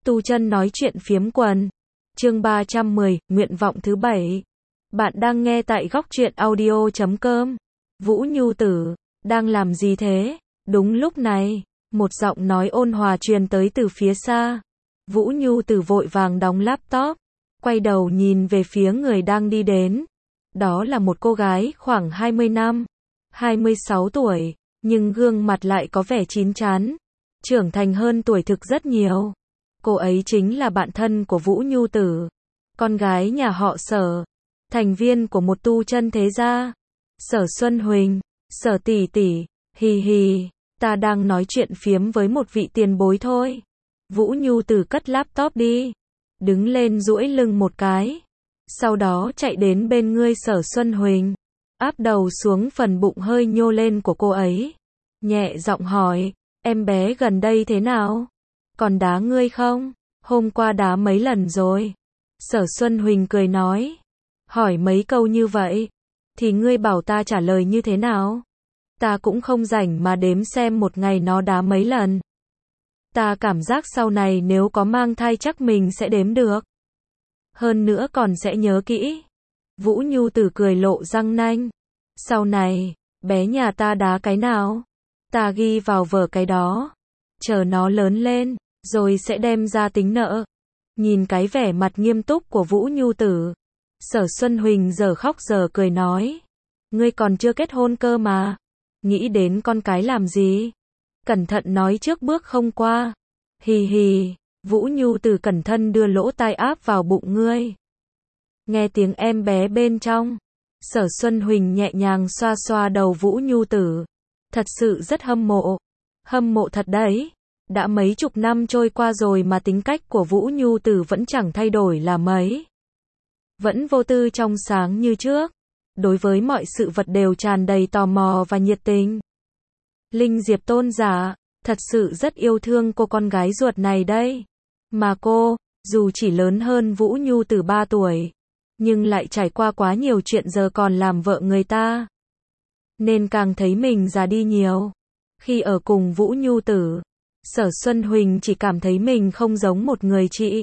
Tu chân nói chuyện phiếm quần. Chương 310, nguyện vọng thứ 7. Bạn đang nghe tại góc truyện audio.com. Vũ Nhu Tử, đang làm gì thế? Đúng lúc này, một giọng nói ôn hòa truyền tới từ phía xa. Vũ Nhu Tử vội vàng đóng laptop, quay đầu nhìn về phía người đang đi đến. Đó là một cô gái khoảng 20 năm, 26 tuổi, nhưng gương mặt lại có vẻ chín chắn, trưởng thành hơn tuổi thực rất nhiều. Cô ấy chính là bạn thân của Vũ Nhu Tử, con gái nhà họ Sở, thành viên của một tu chân thế gia. Sở Xuân Huỳnh, Sở tỷ tỷ, hì hì, ta đang nói chuyện phiếm với một vị tiền bối thôi. Vũ Nhu Tử cất laptop đi, đứng lên duỗi lưng một cái, sau đó chạy đến bên ngươi Sở Xuân Huỳnh, áp đầu xuống phần bụng hơi nhô lên của cô ấy, nhẹ giọng hỏi, em bé gần đây thế nào? Còn đá ngươi không? Hôm qua đá mấy lần rồi? Sở Xuân Huỳnh cười nói, hỏi mấy câu như vậy, thì ngươi bảo ta trả lời như thế nào? Ta cũng không rảnh mà đếm xem một ngày nó đá mấy lần. Ta cảm giác sau này nếu có mang thai chắc mình sẽ đếm được. Hơn nữa còn sẽ nhớ kỹ. Vũ Nhu Tử cười lộ răng nanh. Sau này, bé nhà ta đá cái nào? Ta ghi vào vở cái đó. Chờ nó lớn lên, rồi sẽ đem ra tính nợ. Nhìn cái vẻ mặt nghiêm túc của Vũ Nhu Tử, Sở Xuân Huỳnh giờ khóc giờ cười nói. Ngươi còn chưa kết hôn cơ mà. Nghĩ đến con cái làm gì? Cẩn thận nói trước bước không qua. Hì hì, Vũ Nhu Tử cẩn thận đưa lỗ tai áp vào bụng ngươi. Nghe tiếng em bé bên trong, Sở Xuân Huỳnh nhẹ nhàng xoa xoa đầu Vũ Nhu Tử. Thật sự rất hâm mộ. Hâm mộ thật đấy. Đã mấy chục năm trôi qua rồi mà tính cách của Vũ Nhu Tử vẫn chẳng thay đổi là mấy. Vẫn vô tư trong sáng như trước. Đối với mọi sự vật đều tràn đầy tò mò và nhiệt tình. Linh Diệp tôn giả, thật sự rất yêu thương cô con gái ruột này đây. Mà cô, dù chỉ lớn hơn Vũ Nhu Tử 3 tuổi, nhưng lại trải qua quá nhiều chuyện giờ còn làm vợ người ta. Nên càng thấy mình già đi nhiều. Khi ở cùng Vũ Nhu Tử, Sở Xuân Huỳnh chỉ cảm thấy mình không giống một người chị,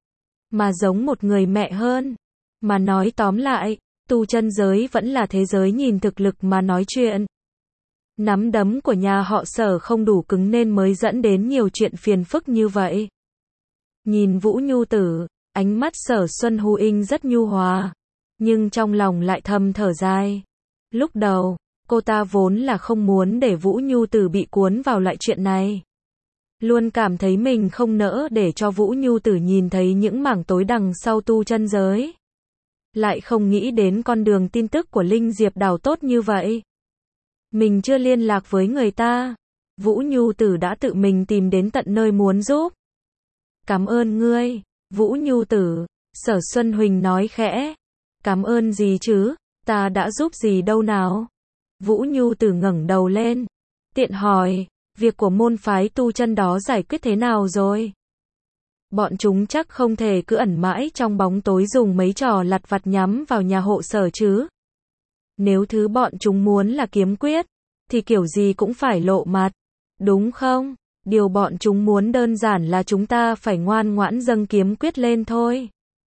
mà giống một người mẹ hơn. Mà nói tóm lại, tu chân giới vẫn là thế giới nhìn thực lực mà nói chuyện. Nắm đấm của nhà họ Sở không đủ cứng nên mới dẫn đến nhiều chuyện phiền phức như vậy. Nhìn Vũ Nhu Tử, ánh mắt Sở Xuân Huỳnh rất nhu hòa, nhưng trong lòng lại thầm thở dài. Lúc đầu, cô ta vốn là không muốn để Vũ Nhu Tử bị cuốn vào loại chuyện này. Luôn cảm thấy mình không nỡ để cho Vũ Nhu Tử nhìn thấy những mảng tối đằng sau tu chân giới. Lại không nghĩ đến con đường tin tức của Linh Diệp đào tốt như vậy. Mình chưa liên lạc với người ta. Vũ Nhu Tử đã tự mình tìm đến tận nơi muốn giúp. Cảm ơn ngươi, Vũ Nhu Tử, Sở Xuân Huỳnh nói khẽ. Cảm ơn gì chứ, ta đã giúp gì đâu nào. Vũ Nhu Tử ngẩng đầu lên, tiện hỏi, việc của môn phái tu chân đó giải quyết thế nào rồi? Bọn chúng chắc không thể cứ ẩn mãi trong bóng tối dùng mấy trò lặt vặt nhắm vào nhà hộ Sở chứ. Nếu thứ bọn chúng muốn là kiếm quyết, thì kiểu gì cũng phải lộ mặt, đúng không? Điều bọn chúng muốn đơn giản là chúng ta phải ngoan ngoãn dâng kiếm quyết lên thôi.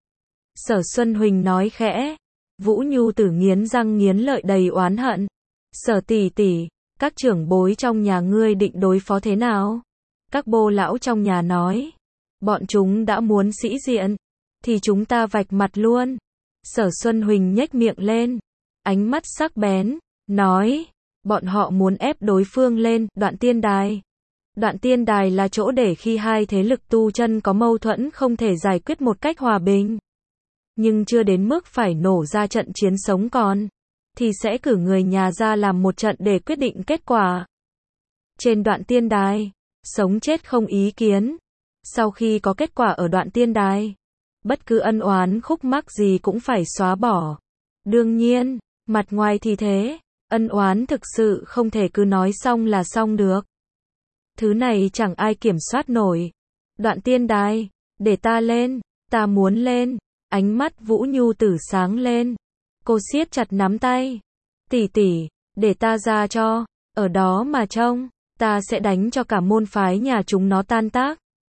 Sở Xuân Huỳnh nói khẽ. Vũ Nhu Tử nghiến răng nghiến lợi đầy oán hận. Sở tỷ tỷ, các trưởng bối trong nhà ngươi định đối phó thế nào? Các bô lão trong nhà nói, bọn chúng đã muốn sĩ diện, thì chúng ta vạch mặt luôn. Sở Xuân Huỳnh nhếch miệng lên, ánh mắt sắc bén, nói, bọn họ muốn ép đối phương lên Đoạn Tiên Đài. Đoạn Tiên Đài là chỗ để khi hai thế lực tu chân có mâu thuẫn không thể giải quyết một cách hòa bình, nhưng chưa đến mức phải nổ ra trận chiến sống còn, thì sẽ cử người nhà ra làm một trận để quyết định kết quả. Trên Đoạn Tiên Đài, sống chết không ý kiến. Sau khi có kết quả ở Đoạn Tiên Đài, bất cứ ân oán khúc mắc gì cũng phải xóa bỏ. Đương nhiên, mặt ngoài thì thế, ân oán thực sự không thể cứ nói xong là xong được. Thứ này chẳng ai kiểm soát nổi. Đoạn Tiên Đài, để ta lên, ta muốn lên. Ánh mắt Vũ Nhu Tử sáng lên. Cô siết chặt nắm tay. Tỷ tỷ, để ta ra cho, ở đó mà trông, ta sẽ đánh cho cả môn phái nhà chúng nó tan tác.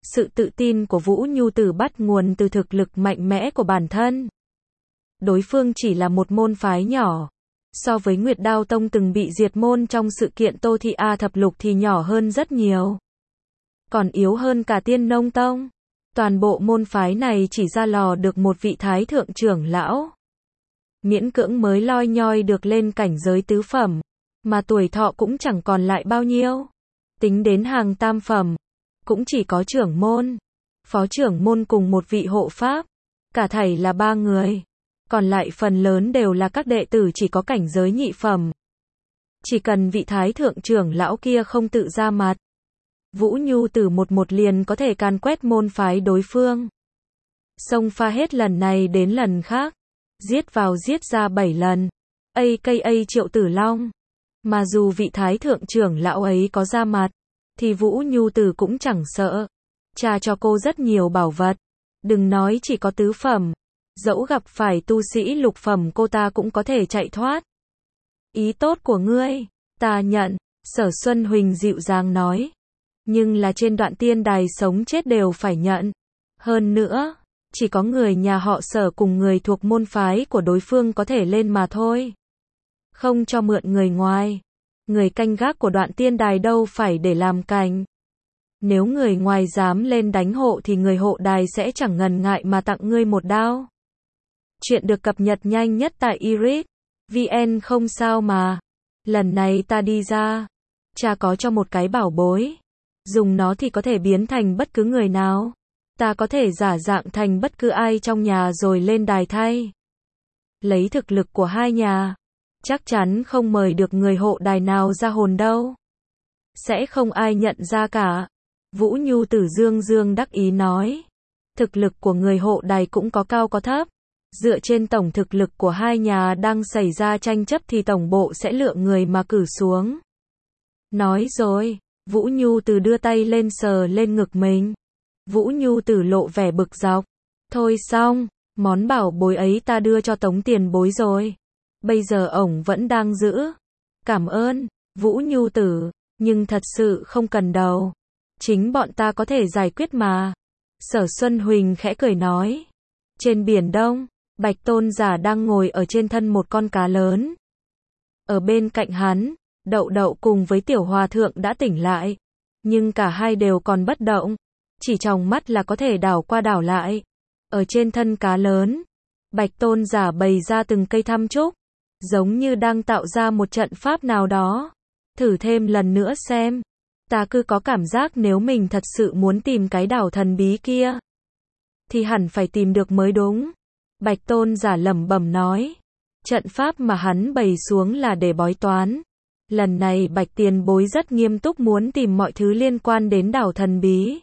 Sự tự tin của Vũ Nhu Tử bắt nguồn từ thực lực mạnh mẽ của bản thân. Đối phương chỉ là một môn phái nhỏ. So với Nguyệt Đao Tông từng bị diệt môn trong sự kiện Tô Thị A Thập Lục thì nhỏ hơn rất nhiều. Còn yếu hơn cả Tiên Nông Tông. Toàn bộ môn phái này chỉ ra lò được một vị thái thượng trưởng lão. Miễn cưỡng mới loi nhoi được lên cảnh giới tứ phẩm. Mà tuổi thọ cũng chẳng còn lại bao nhiêu. Tính đến hàng tam phẩm. Cũng chỉ có trưởng môn, phó trưởng môn cùng một vị hộ pháp. Cả thảy là 3 người. Còn lại phần lớn đều là các đệ tử chỉ có cảnh giới nhị phẩm. Chỉ cần vị thái thượng trưởng lão kia không tự ra mặt, Vũ Nhu Tử một liền có thể càn quét môn phái đối phương. Xông pha hết lần này đến lần khác. Giết vào giết ra 7 lần. AKA Triệu Tử Long. Mà dù vị thái thượng trưởng lão ấy có ra mặt, thì Vũ Nhu Tử cũng chẳng sợ. Cha cho cô rất nhiều bảo vật. Đừng nói chỉ có tứ phẩm. Dẫu gặp phải tu sĩ lục phẩm cô ta cũng có thể chạy thoát. Ý tốt của ngươi, ta nhận, Sở Xuân Huỳnh dịu dàng nói. Nhưng là trên đoạn tiên đài sống chết đều phải nhận. Hơn nữa, chỉ có người nhà họ Sở cùng người thuộc môn phái của đối phương có thể lên mà thôi. Không cho mượn người ngoài. Người canh gác của đoạn tiên đài đâu phải để làm cành. Nếu người ngoài dám lên đánh hộ thì người hộ đài sẽ chẳng ngần ngại mà tặng ngươi một đao. Chuyện được cập nhật nhanh nhất tại Iris VN không sao mà. Lần này ta đi ra. Cha có cho một cái bảo bối. Dùng nó thì có thể biến thành bất cứ người nào. Ta có thể giả dạng thành bất cứ ai trong nhà rồi lên đài thay. Lấy thực lực của hai nhà. Chắc chắn không mời được người hộ đài nào ra hồn đâu. Sẽ không ai nhận ra cả. Vũ Nhu Tử dương đắc ý nói. Thực lực của người hộ đài cũng có cao có thấp. Dựa trên tổng thực lực của hai nhà đang xảy ra tranh chấp thì tổng bộ sẽ lựa người mà cử xuống. Nói rồi, Vũ Nhu Tử đưa tay lên sờ lên ngực mình. Vũ Nhu Tử lộ vẻ bực dọc. Thôi xong, món bảo bối ấy ta đưa cho Tống tiền bối rồi. Bây giờ ổng vẫn đang giữ. Cảm ơn, Vũ Nhu Tử, nhưng thật sự không cần đâu. Chính bọn ta có thể giải quyết mà. Sở Xuân Huỳnh khẽ cười nói. Trên biển Đông, Bạch Tôn giả đang ngồi ở trên thân một con cá lớn. Ở bên cạnh hắn, Đậu Đậu cùng với Tiểu Hòa Thượng đã tỉnh lại. Nhưng cả hai đều còn bất động. Chỉ tròng mắt là có thể đảo qua đảo lại. Ở trên thân cá lớn, Bạch Tôn giả bày ra từng cây thăm trúc. Giống như đang tạo ra một trận pháp nào đó. Thử thêm lần nữa xem. Ta cứ có cảm giác nếu mình thật sự muốn tìm cái đảo thần bí kia, thì hẳn phải tìm được mới đúng. Bạch Tôn giả lẩm bẩm nói. Trận pháp mà hắn bày xuống là để bói toán. Lần này Bạch tiền bối rất nghiêm túc muốn tìm mọi thứ liên quan đến đảo thần bí.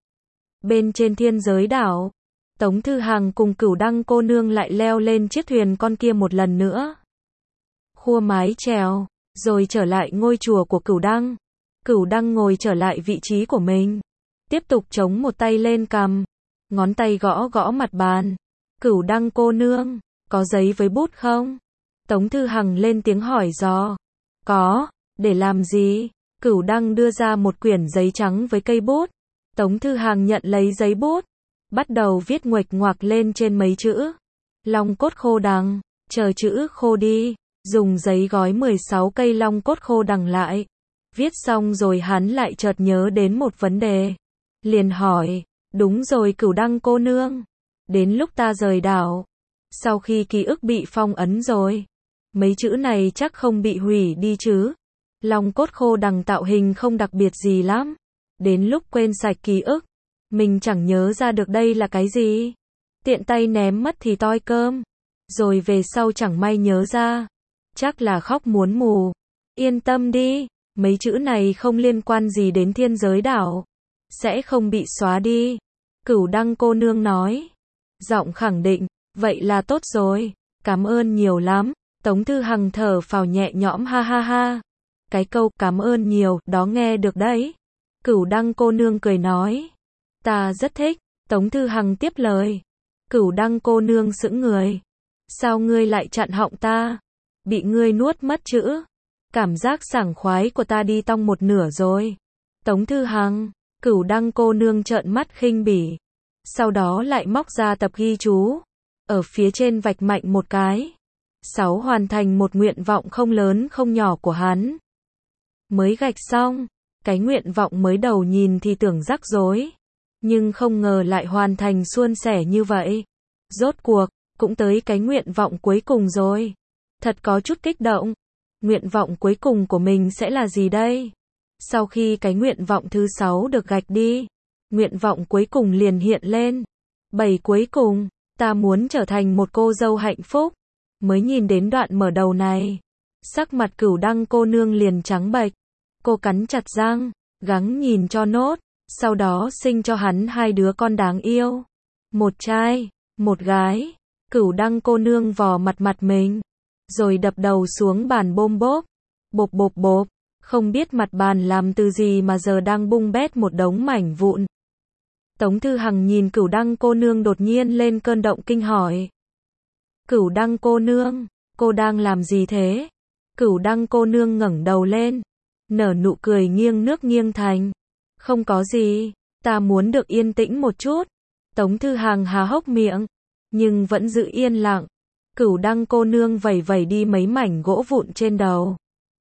Bên trên thiên giới đảo, Tống Thư Hằng cùng Cửu Đăng cô nương lại leo lên chiếc thuyền con kia một lần nữa. Khua mái chèo, rồi trở lại ngôi chùa của Cửu Đăng. Cửu Đăng ngồi trở lại vị trí của mình. Tiếp tục chống một tay lên cằm. Ngón tay gõ gõ mặt bàn. Cửu Đăng cô nương, có giấy với bút không? Tống Thư Hằng lên tiếng hỏi dò. Có, để làm gì? Cửu Đăng đưa ra một quyển giấy trắng với cây bút. Tống Thư Hằng nhận lấy giấy bút. Bắt đầu viết nguệch ngoạc lên trên mấy chữ. Long cốt khô đằng, chờ chữ khô đi. Dùng giấy gói 16 cây long cốt khô đằng lại. Viết xong rồi hắn lại chợt nhớ đến một vấn đề. Liền hỏi, đúng rồi Cửu Đăng cô nương. Đến lúc ta rời đảo, sau khi ký ức bị phong ấn rồi, mấy chữ này chắc không bị hủy đi chứ. Long cốt khô đằng tạo hình không đặc biệt gì lắm. Đến lúc quên sạch ký ức, mình chẳng nhớ ra được đây là cái gì. Tiện tay ném mất thì toi cơm. Rồi về sau chẳng may nhớ ra. Chắc là khóc muốn mù. Yên tâm đi, mấy chữ này không liên quan gì đến thiên giới đảo. Sẽ không bị xóa đi. Cửu Đăng cô nương nói. Giọng khẳng định, vậy là tốt rồi. Cảm ơn nhiều lắm. Tống Thư Hằng thở phào nhẹ nhõm ha ha ha. Cái câu cảm ơn nhiều, đó nghe được đấy. Cửu Đăng cô nương cười nói. Ta rất thích. Tống Thư Hằng tiếp lời. Cửu Đăng cô nương sững người. Sao ngươi lại chặn họng ta? Bị ngươi nuốt mất chữ. Cảm giác sảng khoái của ta đi tong một nửa rồi. Tống Thư Hằng, Cửu Đăng cô nương trợn mắt khinh bỉ. Sau đó lại móc ra tập ghi chú. Ở phía trên vạch mạnh một cái. 6 hoàn thành một nguyện vọng không lớn không nhỏ của hắn. Mới gạch xong, cái nguyện vọng mới đầu nhìn thì tưởng rắc rối. Nhưng không ngờ lại hoàn thành suôn sẻ như vậy. Rốt cuộc, cũng tới cái nguyện vọng cuối cùng rồi. Thật có chút kích động. Nguyện vọng cuối cùng của mình sẽ là gì đây? Sau khi cái nguyện vọng thứ 6 được gạch đi, nguyện vọng cuối cùng liền hiện lên. 7 cuối cùng, ta muốn trở thành một cô dâu hạnh phúc. Mới nhìn đến đoạn mở đầu này, sắc mặt Cửu Đăng cô nương liền trắng bệch. Cô cắn chặt răng, gắng nhìn cho nốt, sau đó sinh cho hắn 2 đứa con đáng yêu. Một trai, một gái. Cửu Đăng cô nương vò mặt mình, rồi đập đầu xuống bàn bôm bốp. Bộp bộp bộp, không biết mặt bàn làm từ gì mà giờ đang bung bét một đống mảnh vụn. Tống Thư Hằng nhìn Cửu Đăng cô nương đột nhiên lên cơn động kinh hỏi. Cửu Đăng cô nương, cô đang làm gì thế? Cửu Đăng cô nương ngẩng đầu lên, nở nụ cười nghiêng nước nghiêng thành. Không có gì, ta muốn được yên tĩnh một chút. Tống Thư Hằng há hốc miệng, nhưng vẫn giữ yên lặng. Cửu Đăng cô nương vẩy vẩy đi mấy mảnh gỗ vụn trên đầu.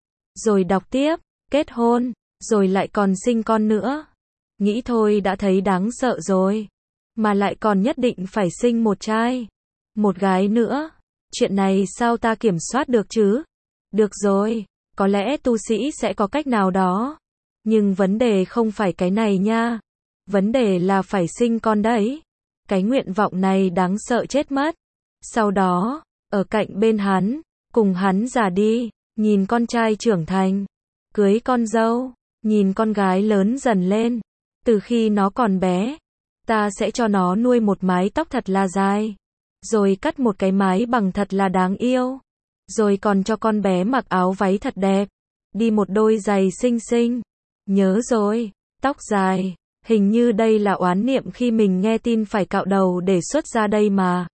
Rồi đọc tiếp, kết hôn, rồi lại còn sinh con nữa. Nghĩ thôi đã thấy đáng sợ rồi. Mà lại còn nhất định phải sinh một trai, một gái nữa. Chuyện này sao ta kiểm soát được chứ? Được rồi, có lẽ tu sĩ sẽ có cách nào đó. Nhưng vấn đề không phải cái này nha. Vấn đề là phải sinh con đấy. Cái nguyện vọng này đáng sợ chết mất. Sau đó, ở cạnh bên hắn, cùng hắn già đi, nhìn con trai trưởng thành, cưới con dâu, nhìn con gái lớn dần lên. Từ khi nó còn bé, ta sẽ cho nó nuôi một mái tóc thật là dài, rồi cắt một cái mái bằng thật là đáng yêu, rồi còn cho con bé mặc áo váy thật đẹp, đi một đôi giày xinh xinh. Nhớ rồi, tóc dài, hình như đây là oán niệm khi mình nghe tin phải cạo đầu để xuất ra đây mà.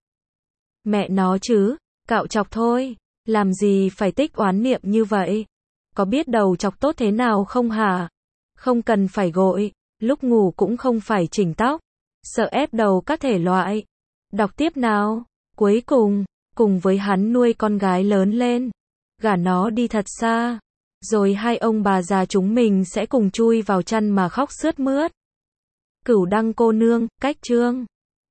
Mẹ nó chứ, cạo chọc thôi, làm gì phải tích oán niệm như vậy? Có biết đầu chọc tốt thế nào không hả? Không cần phải gội, lúc ngủ cũng không phải chỉnh tóc, sợ ép đầu các thể loại. Đọc tiếp nào. Cuối cùng, cùng với hắn nuôi con gái lớn lên, gả nó đi thật xa, rồi hai ông bà già chúng mình sẽ cùng chui vào chăn mà khóc sướt mướt. Cửu Đăng cô nương, cách chương